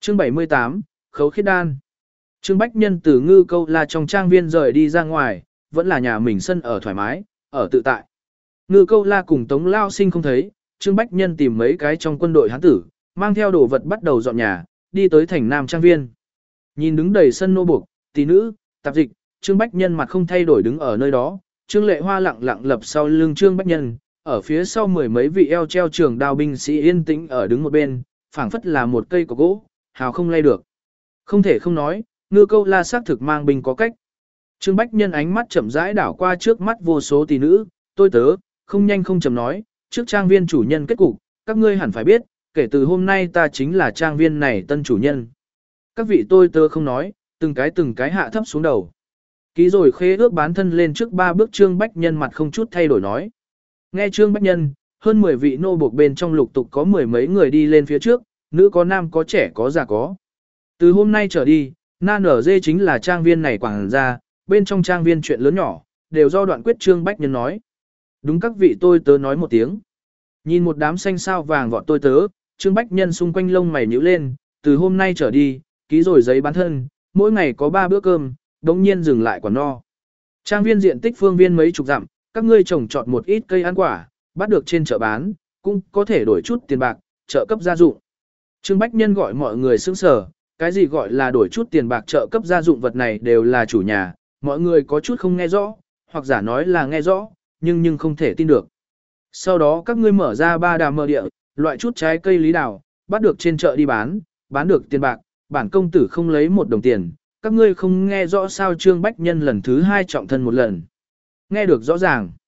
Chương 78, Khấu khiết đan. Trương Bách Nhân từ Ngư Câu La trong trang viên rời đi ra ngoài, vẫn là nhà mình sân ở thoải mái, ở tự tại. Ngư Câu La cùng Tống Lao Sinh không thấy, Trương Bách Nhân tìm mấy cái trong quân đội hán tử, mang theo đồ vật bắt đầu dọn nhà, đi tới thành Nam trang viên. Nhìn đứng đầy sân nô buộc, tỷ nữ, tạp dịch, Trương Bách Nhân mặt không thay đổi đứng ở nơi đó, Trương Lệ Hoa lặng lặng lập sau lưng Trương Bách Nhân, ở phía sau mười mấy vị eo treo trường đao binh sĩ yên tĩnh ở đứng một bên, phảng phất là một cây cọc gỗ, hào không lay được. Không thể không nói, Ngư Câu La xác thực mang binh có cách. Trương Bách Nhân ánh mắt chậm rãi đảo qua trước mắt vô số tỷ nữ, tôi tớ, không nhanh không chậm nói, trước trang viên chủ nhân kết cục, các ngươi hẳn phải biết, kể từ hôm nay ta chính là trang viên này tân chủ nhân. Các vị tôi tớ không nói, từng cái hạ thấp xuống đầu. Ký rồi khế ước bán thân lên trước 3 bước Trương Bách Nhân mặt không chút thay đổi nói. Nghe Trương Bách Nhân, hơn 10 vị nô buộc bên trong lục tục có mười mấy người đi lên phía trước, nữ có nam có trẻ có già có. Từ hôm nay trở đi, Na Nở Dê chính là trang viên này quảng gia, bên trong trang viên chuyện lớn nhỏ, đều do Đoạn Quyết Trương Bách Nhân nói. Đúng các vị tôi tớ nói một tiếng. Nhìn một đám xanh sao vàng vọt tôi tớ, Trương Bách Nhân xung quanh lông mày nhíu lên, từ hôm nay trở đi, ký rồi giấy bán thân, mỗi ngày có 3 bữa cơm, đống nhiên dừng lại quả no. Trang viên diện tích phương viên mấy chục dặm, các ngươi trồng trọt một ít cây ăn quả, bắt được trên chợ bán, cũng có thể đổi chút tiền bạc, trợ cấp gia dụng. Trương Bách Nhân gọi mọi người sững sờ, cái gì gọi là đổi chút tiền bạc trợ cấp gia dụng vật này đều là chủ nhà, mọi người có chút không nghe rõ, hoặc giả nói là nghe rõ, nhưng không thể tin được. Sau đó các ngươi mở ra 3 đàm mơ địa, loại chút trái cây lý đào, bắt được trên chợ đi bán được tiền bạc, bản công tử không lấy 1 đồng tiền, các ngươi không nghe rõ sao? Trương Bách Nhân lần thứ 2 trọng thân một lần. Nghe được rõ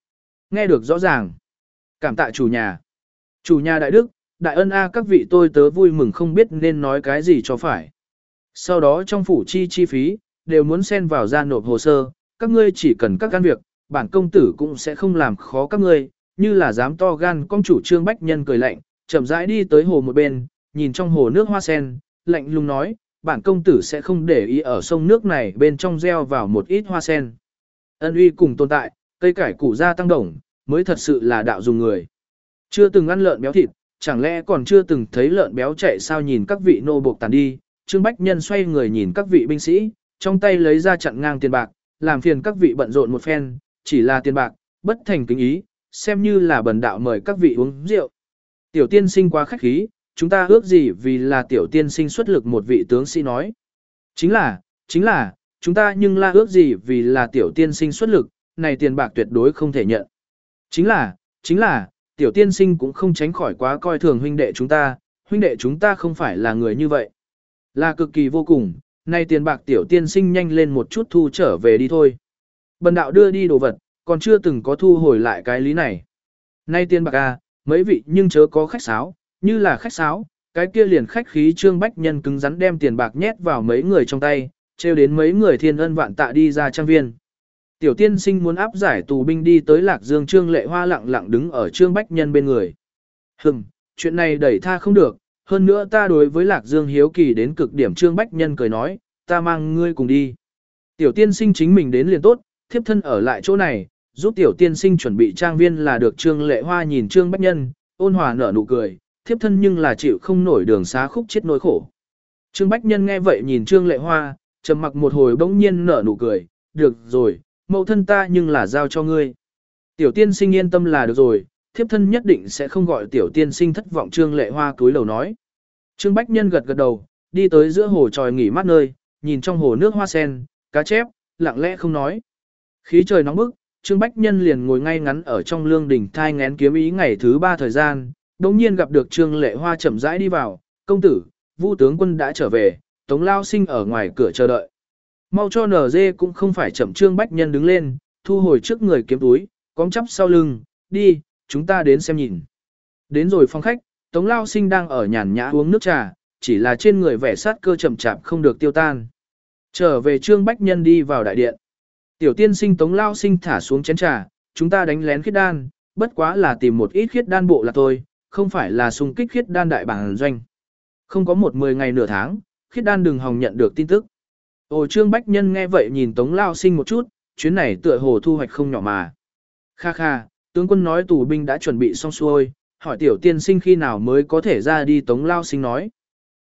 ràng. Cảm tạ chủ nhà đại đức, đại ân a, các vị tôi tớ vui mừng không biết nên nói cái gì cho phải. Sau đó trong phủ chi phí, đều muốn xen vào ra nộp hồ sơ, các ngươi chỉ cần các can việc, bản công tử cũng sẽ không làm khó các ngươi, như là dám to gan. Công chủ Trương Bách Nhân cười lạnh, chậm rãi đi tới hồ một bên, nhìn trong hồ nước hoa sen, lạnh lùng nói, bản công tử sẽ không để ý ở sông nước này bên trong gieo vào một ít hoa sen. Ân uy cùng tồn tại, cây cải củ gia tăng đồng, mới thật sự là đạo dùng người. Chưa từng ăn lợn béo thịt, chẳng lẽ còn chưa từng thấy lợn béo chạy sao? Nhìn các vị nô buộc tàn đi, Trương Bách Nhân xoay người nhìn các vị binh sĩ, trong tay lấy ra chặn ngang tiền bạc, làm phiền các vị bận rộn một phen, chỉ là tiền bạc, bất thành kính ý, xem như là bần đạo mời các vị uống rượu. Tiểu tiên sinh quá khách khí, chúng ta ước gì vì là tiểu tiên sinh xuất lực, một vị tướng sĩ nói. Chính là, chúng ta nhưng la ước gì vì là tiểu tiên sinh xuất lực, này tiền bạc tuyệt đối không thể nhận. Chính là, tiểu tiên sinh cũng không tránh khỏi quá coi thường huynh đệ chúng ta không phải là người như vậy. Là cực kỳ vô cùng, này tiền bạc tiểu tiên sinh nhanh lên một chút thu trở về đi thôi. Bần đạo đưa đi đồ vật, còn chưa từng có thu hồi lại cái lý này. Nay tiền bạc à, mấy vị nhưng chớ có khách sáo, như là khách sáo, cái kia liền khách khí. Trương Bách Nhân cứng rắn đem tiền bạc nhét vào mấy người trong tay, trêu đến mấy người thiên ân vạn tạ đi ra trang viên. Tiểu tiên sinh muốn áp giải tù binh đi tới Lạc Dương. Trương Lệ Hoa lặng lặng đứng ở Trương Bách Nhân bên người. Chuyện này đẩy tha không được, hơn nữa ta đối với Lạc Dương hiếu kỳ đến cực điểm. Trương Bách Nhân cười nói, ta mang ngươi cùng đi. Tiểu tiên sinh chính mình đến liền tốt, thiếp thân ở lại chỗ này, giúp tiểu tiên sinh chuẩn bị trang viên là được. Trương Lệ Hoa nhìn Trương Bách Nhân, ôn hòa nở nụ cười, thiếp thân nhưng là chịu không nổi đường xá khúc chết nỗi khổ. Trương Bách Nhân nghe vậy nhìn Trương Lệ Hoa, trầm mặc một hồi bỗng nhiên nở nụ cười, được rồi, mẫu thân ta nhưng là giao cho ngươi. Tiểu tiên sinh yên tâm là được rồi, thiếp thân nhất định sẽ không gọi tiểu tiên sinh thất vọng. Trương Lệ Hoa cúi đầu nói. Trương Bách Nhân gật gật đầu, đi tới giữa hồ tròi nghỉ mát nơi, nhìn trong hồ nước hoa sen, cá chép, lặng lẽ không nói. Khí trời nóng bức, Trương Bách Nhân liền ngồi ngay ngắn ở trong lương đình thai ngén kiếm ý. Ngày thứ 3 thời gian, đồng nhiên gặp được Trương Lệ Hoa chậm rãi đi vào, công tử, Vu tướng quân đã trở về, Tống Lao Sinh ở ngoài cửa chờ đợi. Mau cho NG cũng không phải chậm. Trương Bách Nhân đứng lên, thu hồi trước người kiếm túi, cong chắp sau lưng, đi, chúng ta đến xem nhìn. Đến rồi phòng khách, Tống Lao Sinh đang ở nhàn nhã uống nước trà, chỉ là trên người vẻ sát cơ chậm chạp không được tiêu tan. Trở về Trương Bách Nhân đi vào đại điện. Tiểu tiên sinh Tống Lao Sinh thả xuống chén trà, chúng ta đánh lén khiết đan, bất quá là tìm một ít khiết đan bộ là thôi, không phải là xung kích khiết đan đại bảng doanh. Không có 10 ngày nửa tháng, khiết đan đừng hòng nhận được tin tức. Ồ, Trương Bách Nhân nghe vậy nhìn Tống Lao Sinh một chút, chuyến này tựa hồ thu hoạch không nhỏ mà. Kha kha, tướng quân nói tù binh đã chuẩn bị xong xuôi, hỏi tiểu tiên sinh khi nào mới có thể ra đi. Tống Lao Sinh nói.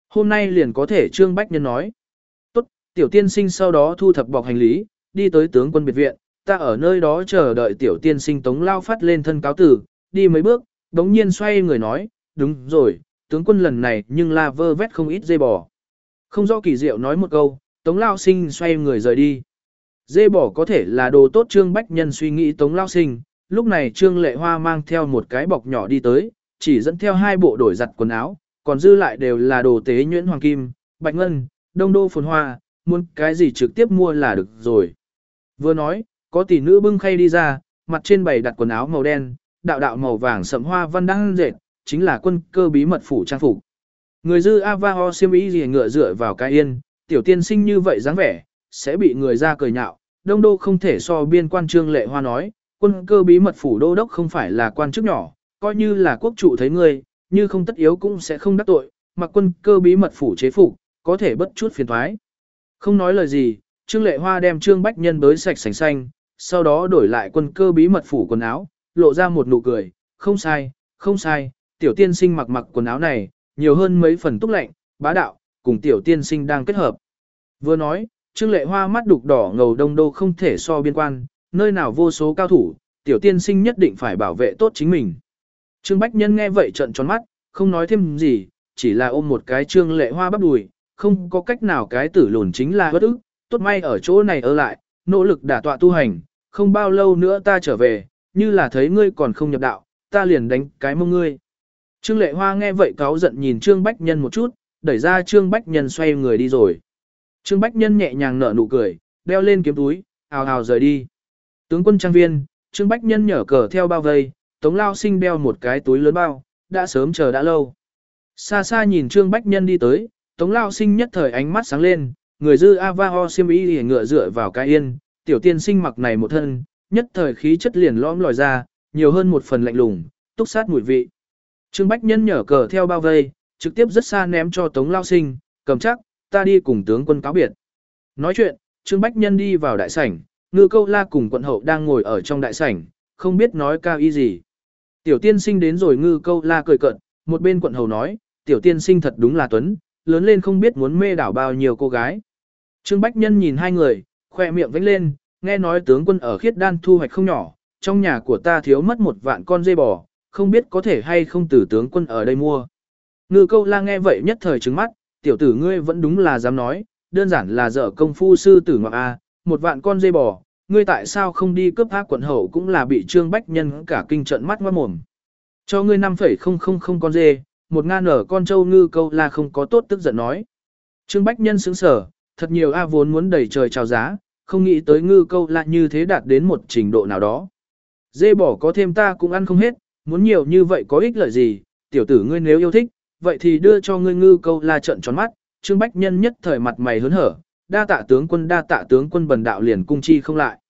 Hôm nay liền có thể Trương Bách Nhân nói. Tốt, tiểu tiên sinh sau đó thu thập bọc hành lý, đi tới tướng quân biệt viện, ta ở nơi đó chờ đợi tiểu tiên sinh Tống Lao phát lên thân cáo tử, đi mấy bước, đống nhiên xoay người nói, đúng rồi, tướng quân lần này nhưng la vơ vét không ít dê bò. Không rõ kỳ diệu nói một câu, Tống Lao Sinh xoay người rời đi. Dê bò có thể là đồ tốt Trương Bách Nhân suy nghĩ Tống Lao Sinh, lúc này Trương Lệ Hoa mang theo một cái bọc nhỏ đi tới, chỉ dẫn theo 2 bộ đổi giặt quần áo, còn dư lại đều là đồ tế nhuyễn hoàng kim, bạch ngân, đông đô phồn hoa, muốn cái gì trực tiếp mua là được rồi. Vừa nói, có tỷ nữ bưng khay đi ra, mặt trên bày đặt quần áo màu đen, đạo đạo màu vàng sẫm hoa văn đang dệt, chính là quân cơ bí mật phủ trang phục. Người dư Avaho xiêm y gì ngựa dựa vào cái yên, tiểu tiên sinh như vậy dáng vẻ, sẽ bị người ra cười nhạo, đông đô không thể so biên quan Trương Lệ Hoa nói, quân cơ bí mật phủ đô đốc không phải là quan chức nhỏ, coi như là quốc trụ thấy ngươi, như không tất yếu cũng sẽ không đắc tội, mặc quân cơ bí mật phủ chế phục, có thể bất chút phiền thoái. Không nói lời gì, Trương Lệ Hoa đem Trương Bách Nhân bới sạch sành xanh, sau đó đổi lại quân cơ bí mật phủ quần áo, lộ ra một nụ cười, không sai, không sai, tiểu tiên sinh mặc quần áo này, nhiều hơn mấy phần túc lạnh, bá đạo, cùng tiểu tiên sinh đang kết hợp. Vừa nói, Trương Lệ Hoa mắt đục đỏ ngầu đông đô không thể so biên quan, nơi nào vô số cao thủ, tiểu tiên sinh nhất định phải bảo vệ tốt chính mình. Trương Bách Nhân nghe vậy trợn tròn mắt, không nói thêm gì, chỉ là ôm một cái Trương Lệ Hoa bắp đùi, không có cách nào cái tử lùn chính là bất ức, tốt may ở chỗ này ở lại, nỗ lực đả tọa tu hành, không bao lâu nữa ta trở về, như là thấy ngươi còn không nhập đạo, ta liền đánh cái mông ngươi. Trương Lệ Hoa nghe vậy cáu giận nhìn Trương Bách Nhân một chút, đẩy ra Trương Bách Nhân xoay người đi rồi. Trương Bách Nhân nhẹ nhàng nở nụ cười, đeo lên kiếm túi, ào ào rời đi. Tướng quân trang viên, Trương Bách Nhân nhở cờ theo bao vây, Tống Lao Sinh đeo một cái túi lớn bao, đã sớm chờ đã lâu. Xa xa nhìn Trương Bách Nhân đi tới, Tống Lao Sinh nhất thời ánh mắt sáng lên, người dư Avaho xiêm y ngựa dựa vào cái yên, tiểu tiên sinh mặc này một thân, nhất thời khí chất liền lõm lòi ra, nhiều hơn một phần lạnh lùng, túc sát mùi vị. Trương Bách Nhân nhở cờ theo bao vây, trực tiếp rất xa ném cho Tống Lao Sinh, cầm chắc, ta đi cùng tướng quân cáo biệt. Nói chuyện, Trương Bách Nhân đi vào đại sảnh, Ngư Câu La cùng quận hậu đang ngồi ở trong đại sảnh, không biết nói cao ý gì. Tiểu tiên sinh đến rồi Ngư Câu La cười cợt, một bên quận hầu nói, tiểu tiên sinh thật đúng là tuấn, lớn lên không biết muốn mê đảo bao nhiêu cô gái. Trương Bách Nhân nhìn hai người, khoe miệng vẫy lên, nghe nói tướng quân ở Khiết Đan thu hoạch không nhỏ, trong nhà của ta thiếu mất 1 vạn con dê bò, không biết có thể hay không từ tướng quân ở đây mua. Ngư Câu La nghe vậy nhất thời trừng mắt, tiểu tử ngươi vẫn đúng là dám nói, đơn giản là dở công phu sư tử ngoại a, 1 vạn con dê bò, ngươi tại sao không đi cướp ác quận hậu cũng là bị Trương Bách Nhân cả kinh trận mắt ngoát mồm. Cho ngươi 5,000 con dê, 1.000 ở con trâu. Ngư Câu La không có tốt tức giận nói. Trương Bách Nhân sững sở, thật nhiều A vốn muốn đẩy trời chào giá, không nghĩ tới Ngư Câu La như thế đạt đến một trình độ nào đó. Dê bò có thêm ta cũng ăn không hết, muốn nhiều như vậy có ích lợi gì, tiểu tử ngươi nếu yêu thích, vậy thì đưa cho ngươi. Ngư Câu La trợn tròn mắt, Trương Bách Nhân nhất thời mặt mày hớn hở, đa tạ tướng quân bần đạo liền cung chi không lại.